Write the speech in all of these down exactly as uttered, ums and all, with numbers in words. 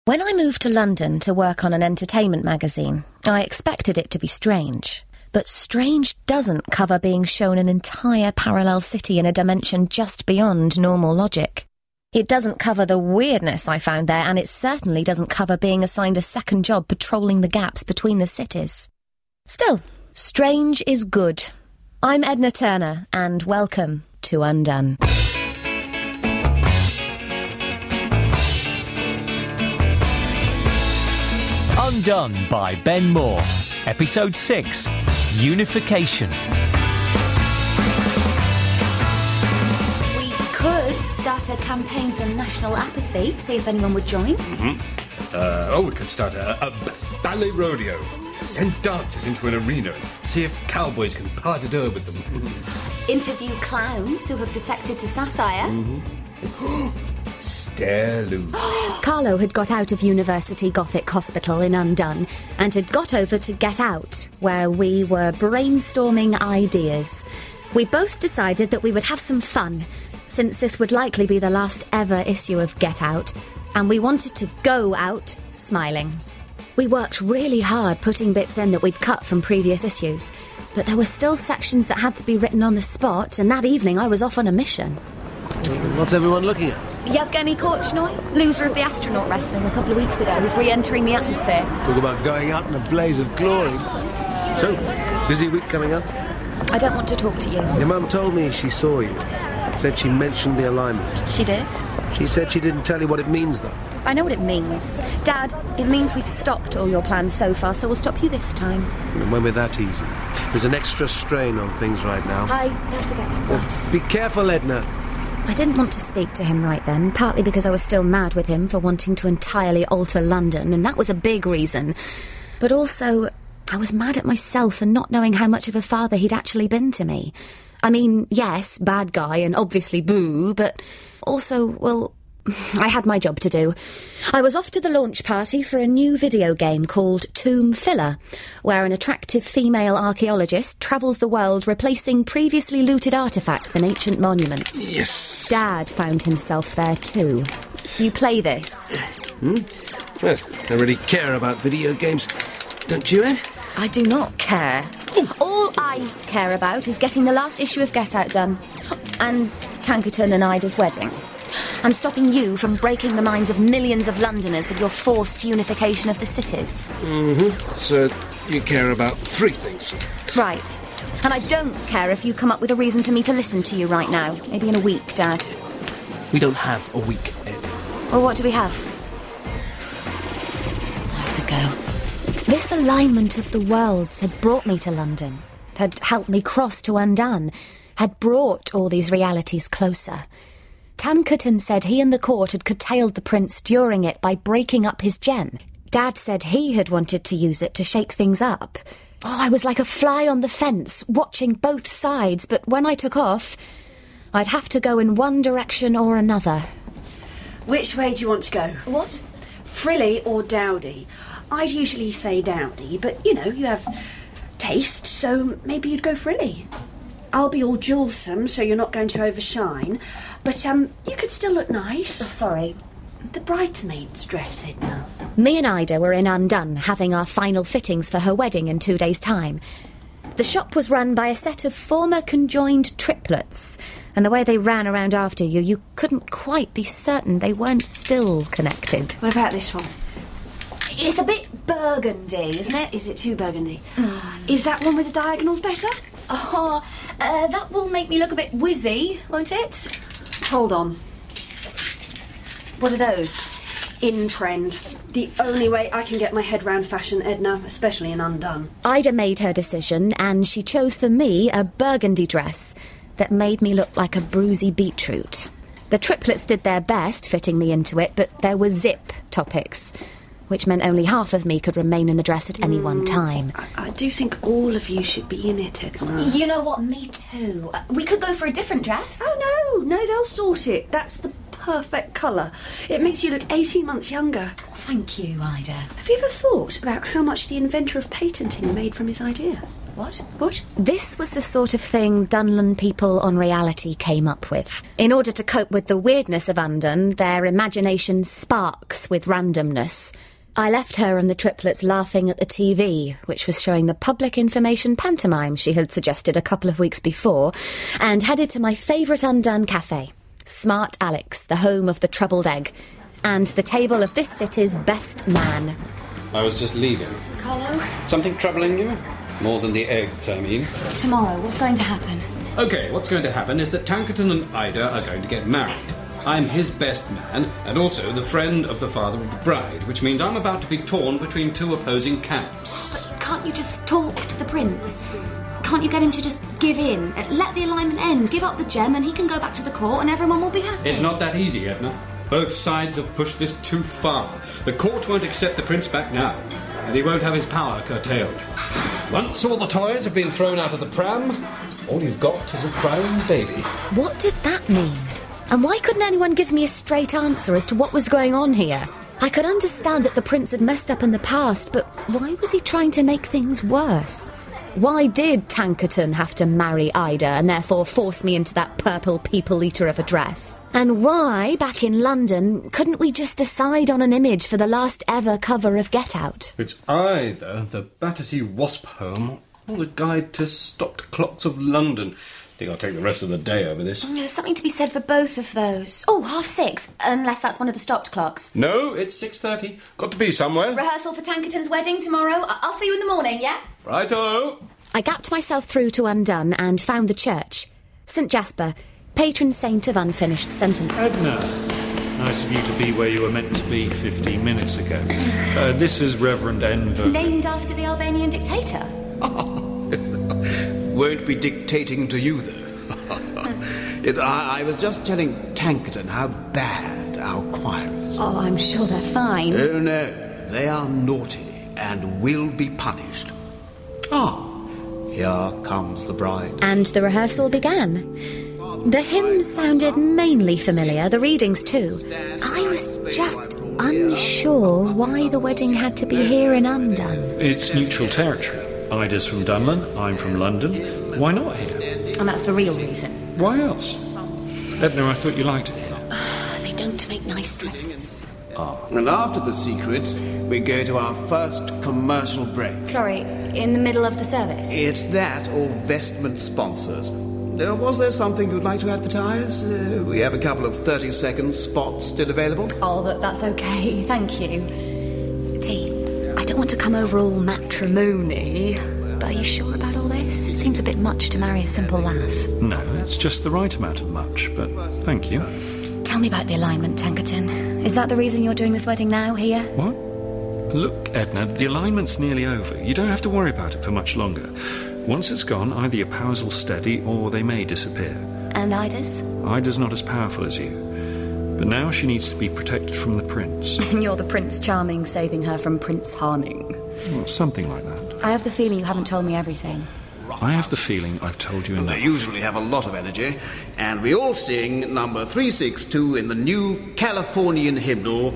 When I moved to London to work on an entertainment magazine, I expected it to be strange. But strange doesn't cover being shown an entire parallel city in a dimension just beyond normal logic. It doesn't cover the weirdness I found there, and it certainly doesn't cover being assigned a second job patrolling the gaps between the cities. Still, strange is good. I'm Edna Turner, and welcome to Undone. Undone by Ben Moore. Episode six, Unification. We could start a campaign for national apathy, see if anyone would join. Mm-hmm. Uh, oh, we could start a, a b- ballet rodeo. Send dancers into an arena and see if cowboys can part a door with them. Interview clowns who have defected to satire. Mm-hmm. Stare loose. Carlo had got out of University Gothic Hospital in Undone and had got over to Get Out, where we were brainstorming ideas. We both decided that we would have some fun, since this would likely be the last ever issue of Get Out, and we wanted to go out smiling. We worked really hard putting bits in that we'd cut from previous issues, but there were still sections that had to be written on the spot, and that evening I was off on a mission. What's everyone looking at? Yevgeny Korchnoi, loser of the astronaut wrestling a couple of weeks ago, who's re-entering the atmosphere. Talk about going out in a blaze of glory. So, busy week coming up? I don't want to talk to you. Your mum told me she saw you. Said she mentioned the alignment. She did? She said she didn't tell you what it means, though. I know what it means. Dad, it means we've stopped all your plans so far, so we'll stop you this time. And when we're that easy. There's an extra strain on things right now. I have to get the bus. Uh, be careful, Edna. I didn't want to speak to him right then, partly because I was still mad with him for wanting to entirely alter London, and that was a big reason. But also, I was mad at myself for not knowing how much of a father he'd actually been to me. I mean, yes, bad guy and obviously boo, but also, well, I had my job to do. I was off to the launch party for a new video game called Tomb Filler, where an attractive female archaeologist travels the world replacing previously looted artefacts in ancient monuments. Yes! Dad found himself there too. You play this? Hmm? Well, I really care about video games. Don't you, Ed? I do not care. All I care about is getting the last issue of Get Out done. And Tankerton and Ida's wedding. And stopping you from breaking the minds of millions of Londoners with your forced unification of the cities. Mm-hmm. So you care about three things. Right. And I don't care if you come up with a reason for me to listen to you right now. Maybe in a week, Dad. We don't have a week, Ed. Well, what do we have? I have to go. This alignment of the worlds had brought me to London, had helped me cross to Undone, had brought all these realities closer. Tankerton said he and the court had curtailed the prince during it by breaking up his gem. Dad said he had wanted to use it to shake things up. Oh, I was like a fly on the fence, watching both sides, but when I took off, I'd have to go in one direction or another. Which way do you want to go? What? Frilly or dowdy? I'd usually say dowdy, but, you know, you have taste, so maybe you'd go frilly. I'll be all jewelsome, so you're not going to overshine. But, um, you could still look nice. Oh, sorry. The bridesmaid's dress, Edna. Me and Ida were in Undone, having our final fittings for her wedding in two days' time. The shop was run by a set of former conjoined triplets, and the way they ran around after you, you couldn't quite be certain they weren't still connected. What about this one? It's a bit burgundy, isn't it? Is it too burgundy? Mm. Is that one with the diagonals better? Oh, uh, that will make me look a bit whizzy, won't it? Hold on. What are those? In trend. The only way I can get my head round fashion, Edna, especially in Undone. Ida made her decision, and she chose for me a burgundy dress that made me look like a bruisey beetroot. The triplets did their best fitting me into it, but there were zip topics, which meant only half of me could remain in the dress at any mm, one time. I, I do think all of you should be in it, Edna. You know what? Me too. Uh, we could go for a different dress. Oh, no. No, they'll sort it. That's the perfect colour. It makes you look eighteen months younger. Oh, thank you, Ida. Have you ever thought about how much the inventor of patenting made from his idea? What? What? This was the sort of thing Dunlan people on reality came up with. In order to cope with the weirdness of Undone, their imagination sparks with randomness. I left her and the triplets laughing at the T V, which was showing the public information pantomime she had suggested a couple of weeks before, and headed to my favourite Undone cafe, Smart Alex, the home of the troubled egg, and the table of this city's best man. I was just leaving. Carlo? Something troubling you? More than the eggs, I mean. Tomorrow, what's going to happen? OK, what's going to happen is that Tankerton and Ida are going to get married. I'm his best man, and also the friend of the father of the bride, which means I'm about to be torn between two opposing camps. But can't you just talk to the prince? Can't you get him to just give in? Let the alignment end, give up the gem, and he can go back to the court and everyone will be happy. It's not that easy, Edna. Both sides have pushed this too far. The court won't accept the prince back now, and he won't have his power curtailed. Once all the toys have been thrown out of the pram, all you've got is a crying baby. What did that mean? And why couldn't anyone give me a straight answer as to what was going on here? I could understand that the prince had messed up in the past, but why was he trying to make things worse? Why did Tankerton have to marry Ida and therefore force me into that purple people-eater of a dress? And why, back in London, couldn't we just decide on an image for the last ever cover of Get Out? It's either the Battersea Wasp Home or the Guide to Stopped Clocks of London. I think I'll take the rest of the day over this. There's something to be said for both of those. Oh, half six, unless that's one of the stopped clocks. No, it's six thirty. Got to be somewhere. Rehearsal for Tankerton's wedding tomorrow. I- I'll see you in the morning, yeah? Righto. I gapped myself through to Undone and found the church. Saint Jasper, patron saint of unfinished sentence. Edna, nice of you to be where you were meant to be fifteen minutes ago. Uh, this is Reverend Enver. Named after the Albanian dictator. Won't be dictating to you, though. it, I, I was just telling Tankerton how bad our choir is. Oh, I'm sure they're fine. Oh, no. They are naughty and will be punished. Ah, here comes the bride. And the rehearsal began. The hymns sounded mainly familiar, the readings too. I was just unsure why the wedding had to be here in Undone. It's neutral territory. Ida's from Dunlan, I'm from London. Why not here? And that's the real reason. Why else? Edna, I thought you liked it here. They don't make nice dresses. Ah. And after the secrets, we go to our first commercial break. Sorry, in the middle of the service? It's that or vestment sponsors. Uh, was there something you'd like to advertise? Uh, we have a couple of thirty-second spots still available. Oh, but that's okay, thank you. T, I don't want to come over all matrimony, but are you sure about all this? It seems a bit much to marry a simple lass. No, it's just the right amount of much, but thank you. Tell me about the alignment, Tankerton. Is that the reason you're doing this wedding now, here? What? Look, Edna, the alignment's nearly over. You don't have to worry about it for much longer. Once it's gone, either your powers will steady or they may disappear. And Ida's? Ida's not as powerful as you. But now she needs to be protected from the prince. And you're the Prince Charming saving her from Prince Harming. Well, something like that. I have the feeling you haven't told me everything. I have the feeling I've told you enough. They usually have a lot of energy, and we all sing number three sixty-two in the new Californian hymnal,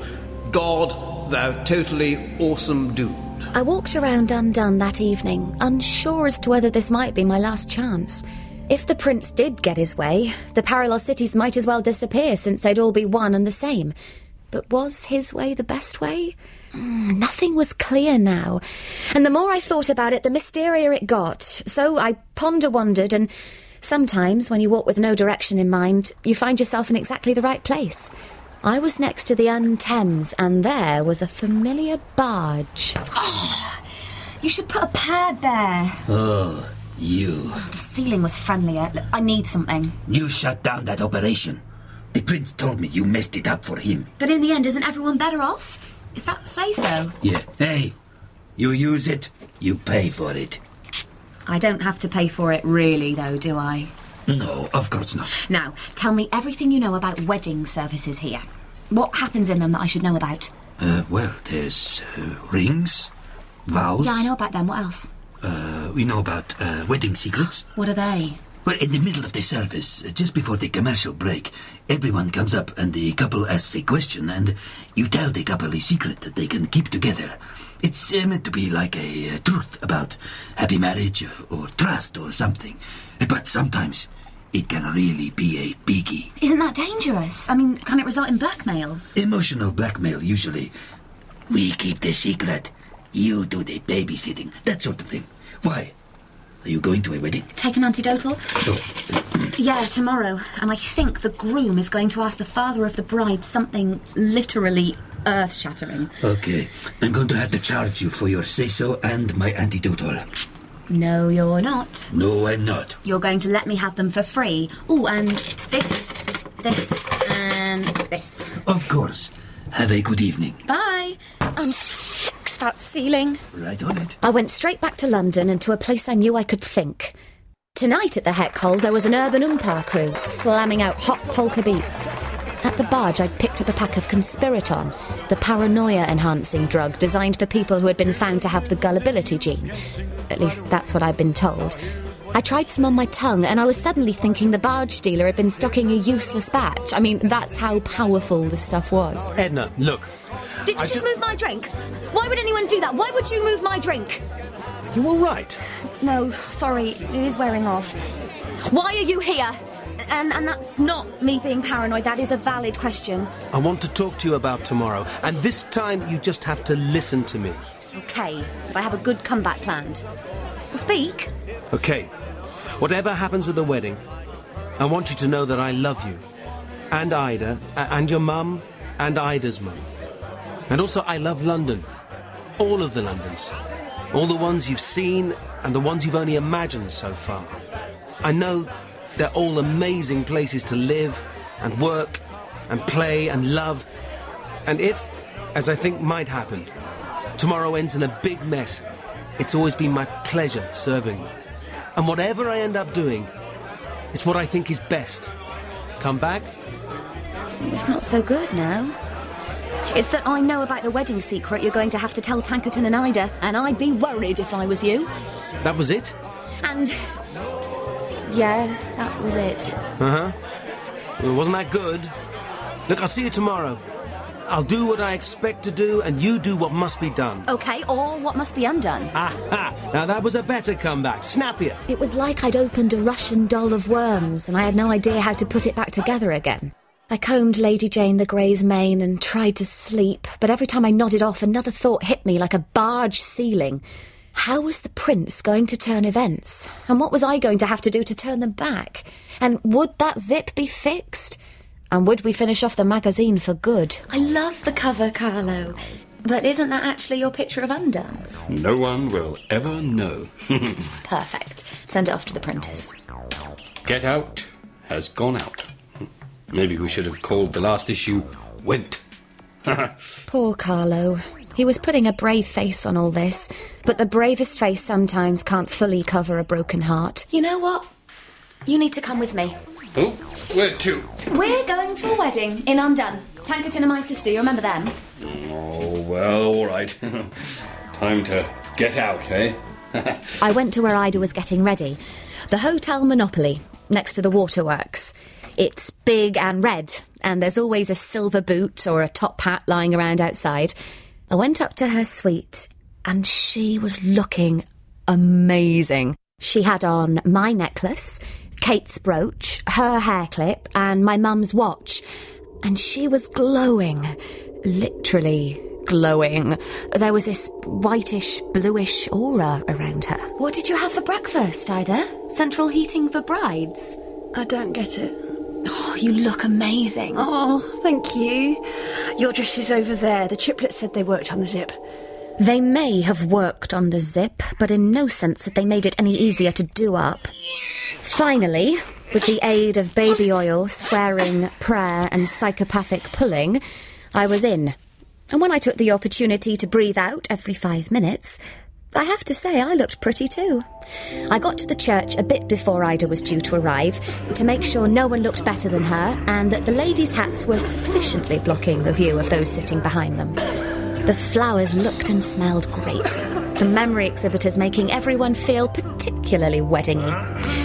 God, Thou Totally Awesome Dude. I walked around Undone that evening, unsure as to whether this might be my last chance. If the prince did get his way, the parallel cities might as well disappear since they'd all be one and the same. But was his way the best way? Mm, nothing was clear now. And the more I thought about it, the mysterier it got. So I ponder-wandered, and sometimes, when you walk with no direction in mind, you find yourself in exactly the right place. I was next to the Un-Thames, and there was a familiar barge. Oh, you should put a pad there. Oh, you. Oh, the ceiling was friendlier. Look, I need something. You shut down that operation. The prince told me you messed it up for him. But in the end, isn't everyone better off? Is that say so? Yeah. Hey, you use it, you pay for it. I don't have to pay for it really, though, do I? No, of course not. Now, tell me everything you know about wedding services here. What happens in them that I should know about? Uh, well, there's uh, rings, vows. Yeah, I know about them. What else? Uh, we know about uh, wedding secrets. What are they? Well, in the middle of the service, uh, just before the commercial break, everyone comes up and the couple asks a question and you tell the couple a secret that they can keep together. It's uh, meant to be like a uh, truth about happy marriage or, or trust or something. But sometimes it can really be a biggie. Isn't that dangerous? I mean, can it result in blackmail? Emotional blackmail, usually. We keep the secret. You do the babysitting. That sort of thing. Why? Are you going to a wedding? Take an antidotal? Sure. Yeah, tomorrow. And I think the groom is going to ask the father of the bride something literally earth-shattering. Okay. I'm going to have to charge you for your say-so and my antidotal. No, you're not. No, I'm not. You're going to let me have them for free. Oh, and this, this, and this. Of course. Have a good evening. Bye. And fix that ceiling. Right on it. I went straight back to London and to a place I knew I could think. Tonight at the Heck Hole, there was an urban umpire crew slamming out hot polka beats. At the barge, I'd picked up a pack of Conspiraton, the paranoia-enhancing drug designed for people who had been found to have the gullibility gene. At least that's what I'd been told. I tried some on my tongue, and I was suddenly thinking the barge dealer had been stocking a useless batch. I mean, that's how powerful the stuff was. Edna, look. Did you I just ju- move my drink? Why would anyone do that? Why would you move my drink? You all right? No, sorry, it is wearing off. Why are you here? And, and that's not me being paranoid, that is a valid question. I want to talk to you about tomorrow, and this time you just have to listen to me. Okay, but I have a good comeback planned. Well, speak. Okay. Whatever happens at the wedding, I want you to know that I love you. And Ida, a- and your mum, and Ida's mum. And also I love London. All of the Londons. All the ones you've seen, and the ones you've only imagined so far. I know they're all amazing places to live, and work, and play, and love. And if, as I think might happen, tomorrow ends in a big mess, it's always been my pleasure serving you. And whatever I end up doing, it's what I think is best. Come back? It's not so good now. It's that I know about the wedding secret you're going to have to tell Tankerton and Ida, and I'd be worried if I was you. That was it? And... yeah, that was it. Uh-huh. Well, wasn't that good? Look, I'll see you tomorrow. I'll do what I expect to do, and you do what must be done. Okay, or what must be undone. Aha! Now that was a better comeback. Snappier. It was like I'd opened a Russian doll of worms, and I had no idea how to put it back together again. I combed Lady Jane the Grey's mane and tried to sleep, but every time I nodded off, another thought hit me like a barge ceiling. How was the prince going to turn events? And what was I going to have to do to turn them back? And would that zip be fixed? And would we finish off the magazine for good? I love the cover, Carlo. But isn't that actually your picture of Undone? No one will ever know. Perfect. Send it off to the printers. Get Out has gone out. Maybe we should have called the last issue Went. Poor Carlo. He was putting a brave face on all this, but the bravest face sometimes can't fully cover a broken heart. You know what? You need to come with me. Oh, where to? We're going to a wedding in Undone. Tankerton and my sister, you remember them? Oh, well, all right. Time to get out, eh? I went to where Ida was getting ready. The Hotel Monopoly, next to the waterworks. It's big and red, and there's always a silver boot or a top hat lying around outside. I went up to her suite, and she was looking amazing. She had on my necklace, Kate's brooch, her hair clip, and my mum's watch. And she was glowing, literally glowing. There was this whitish, bluish aura around her. What did you have for breakfast, Ida? Central heating for brides? I don't get it. Oh, you look amazing. Oh, thank you. Your dress is over there. The triplets said they worked on the zip. They may have worked on the zip, but in no sense had they made it any easier to do up. Finally, with the aid of baby oil, swearing, prayer and psychopathic pulling, I was in. And when I took the opportunity to breathe out every five minutes, I have to say I looked pretty too. I got to the church a bit before Ida was due to arrive to make sure no one looked better than her and that the ladies' hats were sufficiently blocking the view of those sitting behind them. The flowers looked and smelled great, the memory exhibitors making everyone feel particularly weddingy.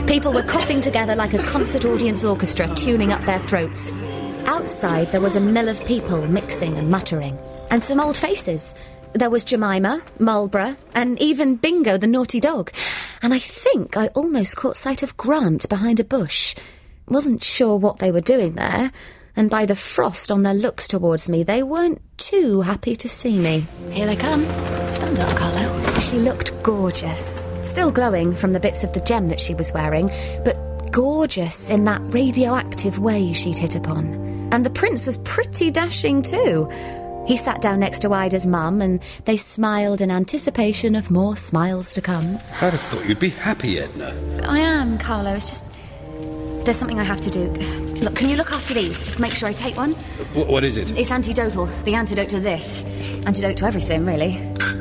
People were coughing together like a concert audience orchestra, tuning up their throats. Outside, there was a mill of people mixing and muttering. And some old faces. There was Jemima, Marlborough, and even Bingo the naughty dog. And I think I almost caught sight of Grant behind a bush. Wasn't sure what they were doing there, and by the frost on their looks towards me, they weren't too happy to see me. Here they come. Stand up, Carlo. She looked gorgeous, still glowing from the bits of the gem that she was wearing, but gorgeous in that radioactive way she'd hit upon. And the prince was pretty dashing too. He sat down next to Ida's mum, and they smiled in anticipation of more smiles to come. I'd have thought you'd be happy, Edna. I am, Carlo. It's just... there's something I have to do. Look, can you look after these? Just make sure I take one. W- what is it? It's antidotal. The antidote to this. Antidote to everything, really.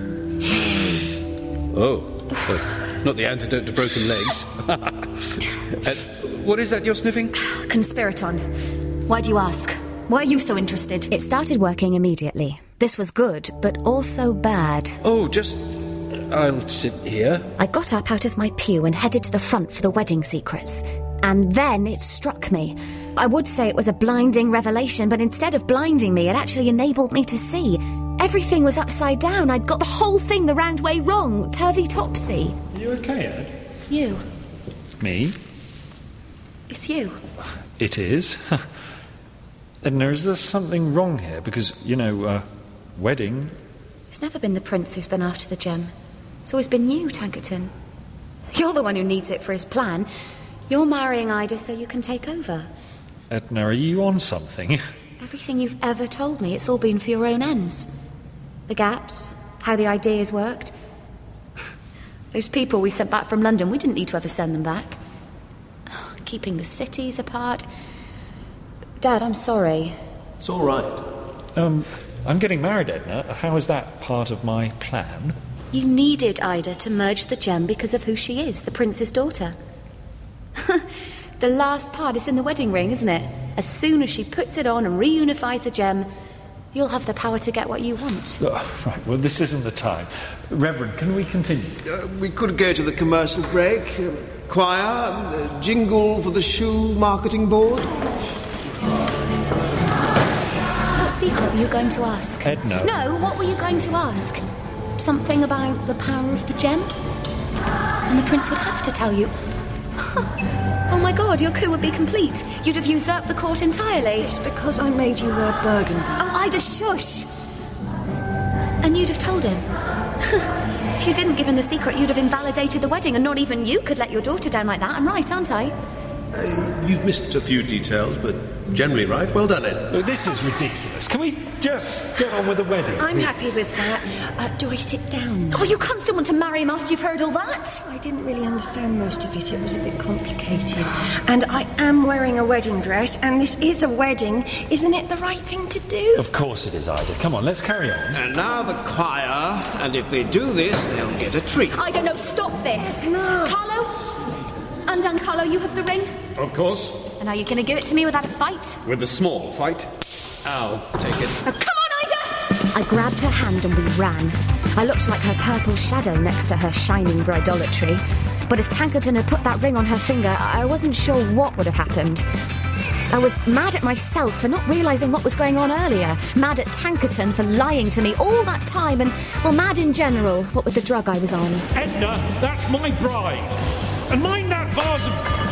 Oh. Uh, not the antidote to broken legs. uh, what is that you're sniffing? Conspiraton. Why do you ask? Why are you so interested? It started working immediately. This was good, but also bad. Oh, just... I'll sit here. I got up out of my pew and headed to the front for the wedding secrets. And then it struck me. I would say it was a blinding revelation, but instead of blinding me, it actually enabled me to see. Everything was upside down. I'd got the whole thing the round way wrong. Turvy-topsy. Are you okay, Ed? You. Me? It's you. It is. Edna, is there something wrong here? Because, you know, uh, wedding... It's never been the prince who's been after the gem. It's always been you, Tankerton. You're the one who needs it for his plan. You're marrying Ida so you can take over. Edna, are you on something? Everything you've ever told me, it's all been for your own ends. The gaps, how the ideas worked. Those people we sent back from London, we didn't need to ever send them back. Keeping the cities apart... Dad, I'm sorry. It's all right. Um, I'm getting married, Edna. How is that part of my plan? You needed Ida to merge the gem because of who she is, the prince's daughter. The last part is in the wedding ring, isn't it? As soon as she puts it on and reunifies the gem, you'll have the power to get what you want. Oh, right, well, this isn't the time. Reverend, can we continue? Uh, we could go to the commercial break. Uh, choir, uh, jingle for the shoe marketing board. What secret were you going to ask? Edna. No, what were you going to ask? Something about the power of the gem? And the prince would have to tell you. Oh my god, your coup would be complete. You'd have usurped the court entirely. Is this because I made you wear burgundy? Oh, Ida, shush! And you'd have told him. If you didn't give him the secret, you'd have invalidated the wedding, and not even you could let your daughter down like that. I'm right, aren't I? Uh, you've missed a few details, but generally right. Well done, Ed. Oh, this is ridiculous. Can we just get on with the wedding? I'm happy with that. Uh, do I sit down? Oh, you can't still want to marry him after you've heard all that? I didn't really understand most of it. It was a bit complicated. And I am wearing a wedding dress, and this is a wedding. Isn't it the right thing to do? Of course it is, Ida. Come on, let's carry on. And now the choir, and if they do this, they'll get a treat. I don't know. Stop this. No. Carlo? Undone, Carlo, you have the ring? Of course. And are you going to give it to me without a fight? With a small fight. I'll take it. Now, come on, Ida! I grabbed her hand and we ran. I looked like her purple shadow next to her shining bridolatry. But if Tankerton had put that ring on her finger, I wasn't sure what would have happened. I was mad at myself for not realising what was going on earlier. Mad at Tankerton for lying to me all that time. And, well, mad in general, what with the drug I was on. Edna, that's my bride. And mind that vase of...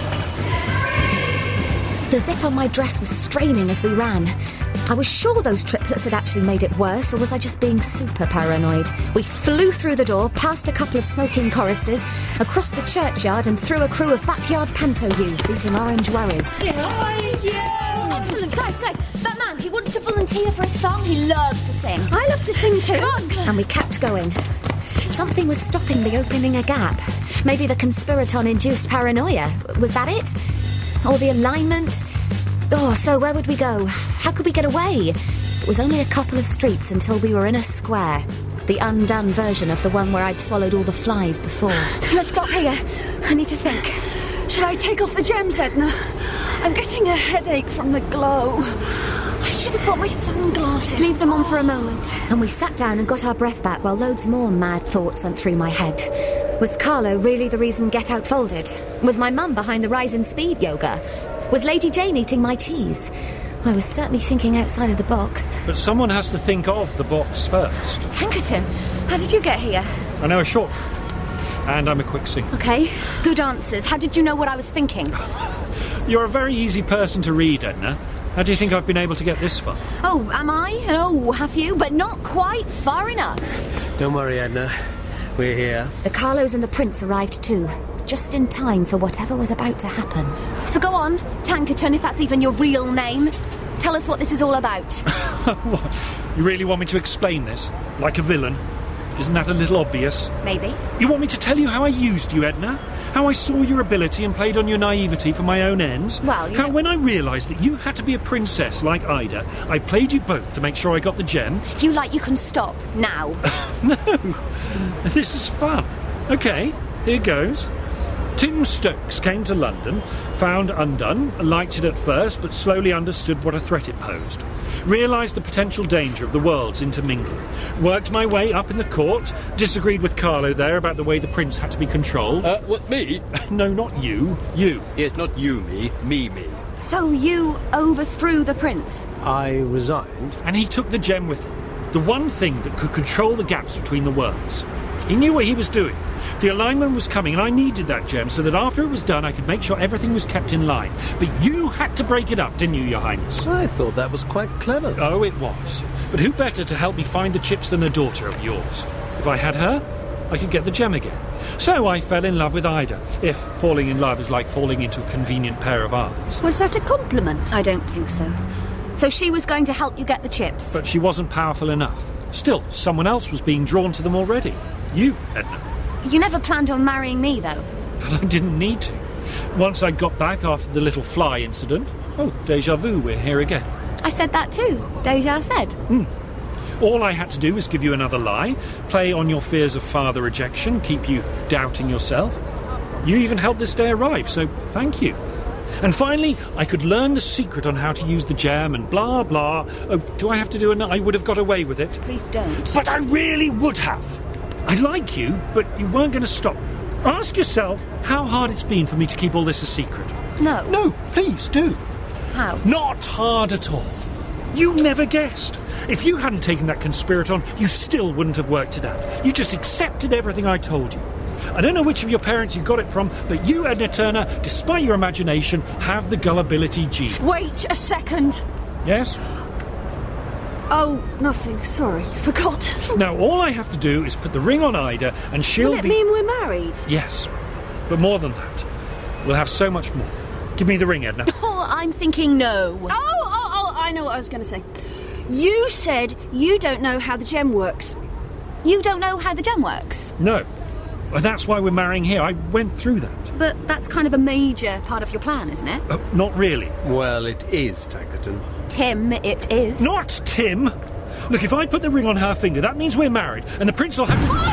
The zip on my dress was straining as we ran. I was sure those triplets had actually made it worse, or was I just being super paranoid? We flew through the door, past a couple of smoking choristers, across the churchyard and through a crew of backyard panto youths eating orange worries. Behind you! Excellent, guys, guys. That man, he wants to volunteer for a song. He loves to sing. I love to sing too. Come on. And we kept going. Something was stopping me opening a gap. Maybe the conspiraton-induced paranoia. Was that it? Or the alignment? Oh, so where would we go? How could we get away? It was only a couple of streets until we were in a square. The undone version of the one where I'd swallowed all the flies before. Let's stop here. I need to think. Should I take off the gems, Edna? I'm getting a headache from the glow. I should should have brought my sunglasses. Leave them on for a moment. And we sat down and got our breath back while loads more mad thoughts went through my head. Was Carlo really the reason Get Out folded? Was my mum behind the rise in speed yoga? Was Lady Jane eating my cheese? I was certainly thinking outside of the box. But someone has to think of the box first. Tankerton, how did you get here? I know a shortcut. And I'm a quick singer. Okay, good answers. How did you know what I was thinking? You're a very easy person to read, Edna. How do you think I've been able to get this far? Oh, am I? Oh, have you? But not quite far enough. Don't worry, Edna. We're here. The Carlos and the Prince arrived too, just in time for whatever was about to happen. So go on, Tankerton, if that's even your real name. Tell us what this is all about. What? You really want me to explain this? Like a villain? Isn't that a little obvious? Maybe. You want me to tell you how I used you, Edna? How I saw your ability and played on your naivety for my own ends? Well, you How know... when I realised that you had to be a princess like Ida, I played you both to make sure I got the gem? If you like, you can stop now. No. This is fun. OK, here goes. Tim Stokes came to London, found Undone, liked it at first, but slowly understood what a threat it posed. Realised the potential danger of the worlds intermingling. Worked my way up in the court, disagreed with Carlo there about the way the prince had to be controlled. Uh, what, me? No, not you. You. Yes, not you, me. Me, me. So you overthrew the prince? I resigned. And he took the gem with him. The one thing that could control the gaps between the worlds. He knew what he was doing. The alignment was coming, and I needed that gem so that after it was done, I could make sure everything was kept in line. But you had to break it up, didn't you, Your Highness? I thought that was quite clever. Oh, it was. But who better to help me find the chips than a daughter of yours? If I had her, I could get the gem again. So I fell in love with Ida, if falling in love is like falling into a convenient pair of eyes. Was that a compliment? I don't think so. So she was going to help you get the chips? But she wasn't powerful enough. Still, someone else was being drawn to them already. You, Edna. You never planned on marrying me, though. But I didn't need to. Once I got back after the little fly incident... Oh, déjà vu, we're here again. I said that too. Deja said. Hmm. All I had to do was give you another lie, play on your fears of father rejection, keep you doubting yourself. You even helped this day arrive, so thank you. And finally, I could learn the secret on how to use the gem and blah, blah. Oh, do I have to do it? I would have got away with it. Please don't. But I really would have. I like you, but you weren't going to stop me. Ask yourself how hard it's been for me to keep all this a secret. No. No, please do. How? Not hard at all. You never guessed. If you hadn't taken that conspiraton, you still wouldn't have worked it out. You just accepted everything I told you. I don't know which of your parents you got it from, but you, Edna Turner, despite your imagination, have the gullibility gene. Wait a second. Yes? Oh, nothing. Sorry. Forgot. Now, all I have to do is put the ring on Ida, and she'll Will it be... mean we're married? Yes. But more than that. We'll have so much more. Give me the ring, Edna. Oh, I'm thinking no. Oh, oh, oh, I know what I was going to say. You said you don't know how the gem works. You don't know how the gem works? No. Well, that's why we're marrying here. I went through that. But that's kind of a major part of your plan, isn't it? Uh, not really. Well, it is, Tankerton. Tim, it is. Not Tim! Look, if I put the ring on her finger, that means we're married, and the prince will have to...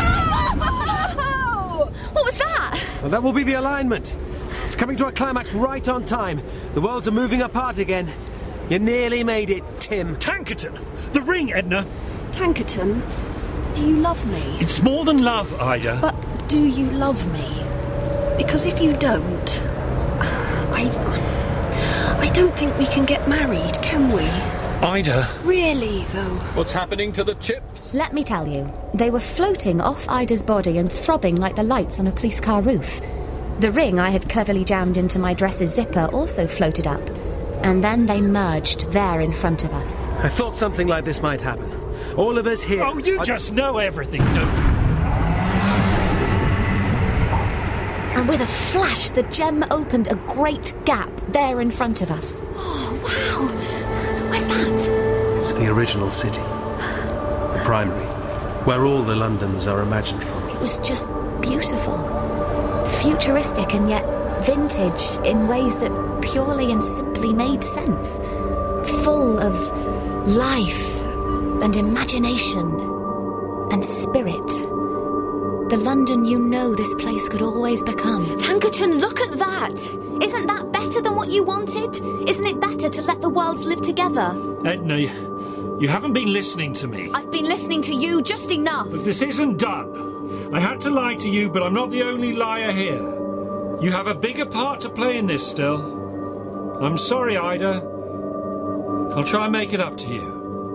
Oh! What was that? Well, that will be the alignment. It's coming to a climax right on time. The worlds are moving apart again. You nearly made it, Tim. Tankerton! The ring, Edna! Tankerton, do you love me? It's more than love, Ida. But do you love me? Because if you don't, I... I don't think we can get married, can we? Ida. Really, though. What's happening to the chips? Let me tell you. They were floating off Ida's body and throbbing like the lights on a police car roof. The ring I had cleverly jammed into my dress's zipper also floated up. And then they merged there in front of us. I thought something like this might happen. All of us here... Oh, you are... just know everything, don't you? And with a flash, the gem opened a great gap there in front of us. Oh, wow. Where's that? It's the original city. The primary, where all the Londons are imagined from. It was just beautiful. Futuristic and yet vintage in ways that purely and simply made sense. Full of life and imagination and spirit. The London you know this place could always become. Tankerton, look at that! Isn't that better than what you wanted? Isn't it better to let the worlds live together? Edna, you haven't been listening to me. I've been listening to you just enough. But this isn't done. I had to lie to you, but I'm not the only liar here. You have a bigger part to play in this still. I'm sorry, Ida. I'll try and make it up to you.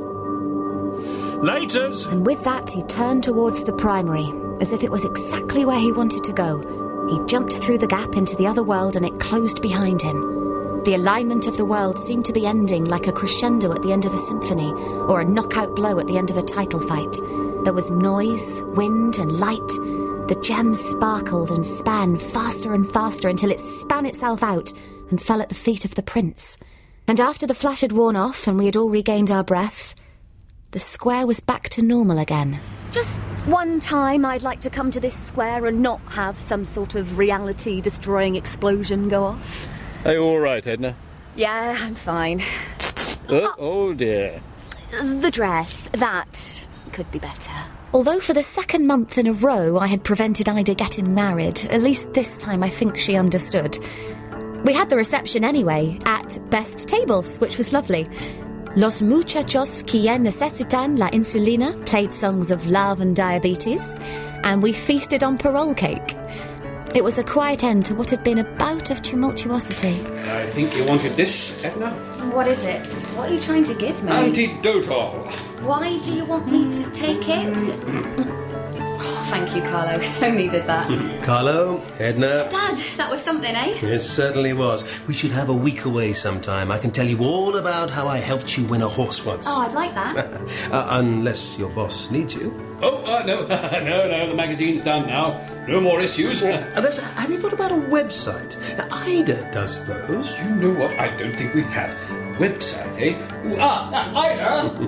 Laters! And with that, he turned towards the primary, as if it was exactly where he wanted to go. He jumped through the gap into the other world and it closed behind him. The alignment of the world seemed to be ending like a crescendo at the end of a symphony, or a knockout blow at the end of a title fight. There was noise, wind and light. The gems sparkled and span faster and faster until it span itself out and fell at the feet of the prince. And after the flash had worn off and we had all regained our breath, the square was back to normal again. Just one time I'd like to come to this square and not have some sort of reality-destroying explosion go off. Are you all right, Edna? Yeah, I'm fine. Oh, oh dear. The dress, that could be better. Although for the second month in a row I had prevented Ida getting married, at least this time I think she understood. We had the reception anyway, at Best Tables, which was lovely. Los muchachos que necesitan la insulina played songs of love and diabetes, and we feasted on parole cake. It was a quiet end to what had been a bout of tumultuosity. I think you wanted this, Edna? What is it? What are you trying to give me? Antidotol. Why do you want me to take it? Oh, thank you, Carlo. So needed that. Carlo, Edna. Dad, that was something, eh? It certainly was. We should have a week away sometime. I can tell you all about how I helped you win a horse once. Oh, I'd like that. uh, unless your boss needs you. Oh, uh, no, no, no, the magazine's done now. No more issues. Unless, have you thought about a website? Now, Ida does those. You know what? I don't think we have. Website, eh? Ah, ah Ida!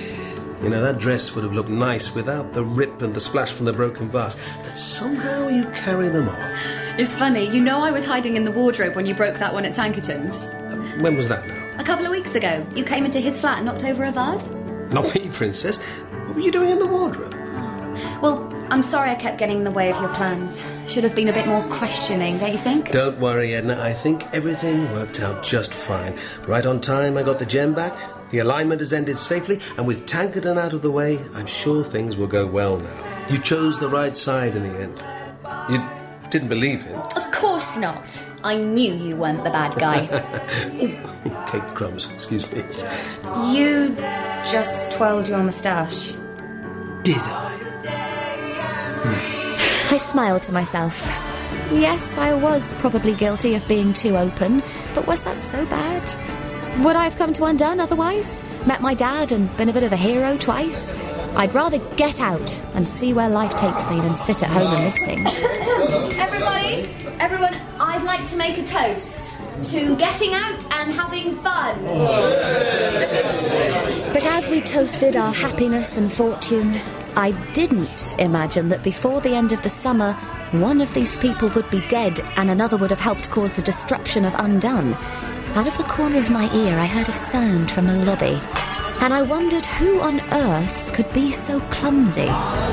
You know, that dress would have looked nice without the rip and the splash from the broken vase. But somehow you carry them off. It's funny, you know I was hiding in the wardrobe when you broke that one at Tankerton's. Uh, when was that now? A couple of weeks ago. You came into his flat and knocked over a vase. Not me, Princess. What were you doing in the wardrobe? Oh. Well, I'm sorry I kept getting in the way of your plans. Should have been a bit more questioning, don't you think? Don't worry, Edna. I think everything worked out just fine. Right on time, I got the gem back. The alignment has ended safely, and with Tankerton out of the way, I'm sure things will go well now. You chose the right side in the end. You didn't believe him. Of course not. I knew you weren't the bad guy. Oh, cake crumbs, excuse me. You just twirled your moustache. Did I? I smiled to myself. Yes, I was probably guilty of being too open, but was that so bad? Would I have come to Undone otherwise? Met my dad and been a bit of a hero twice? I'd rather get out and see where life takes me than sit at home and miss things. Everybody, everyone, I'd like to make a toast to getting out and having fun. But as we toasted our happiness and fortune, I didn't imagine that before the end of the summer, one of these people would be dead and another would have helped cause the destruction of Undone. Out of the corner of my ear, I heard a sound from the lobby, and I wondered who on earths could be so clumsy.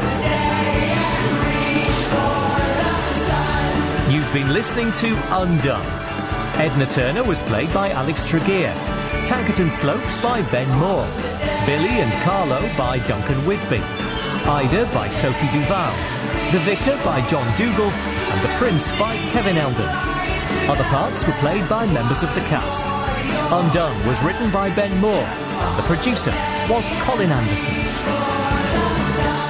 You've been listening to Undone. Edna Turner was played by Alex Tregear, Tankerton Slopes by Ben Moore, Billy and Carlo by Duncan Wisby, Ida by Sophie Duval, The Vicar by John Dougal, and The Prince by Kevin Eldon. Other parts were played by members of the cast. Undone was written by Ben Moore, and the producer was Colin Anderson.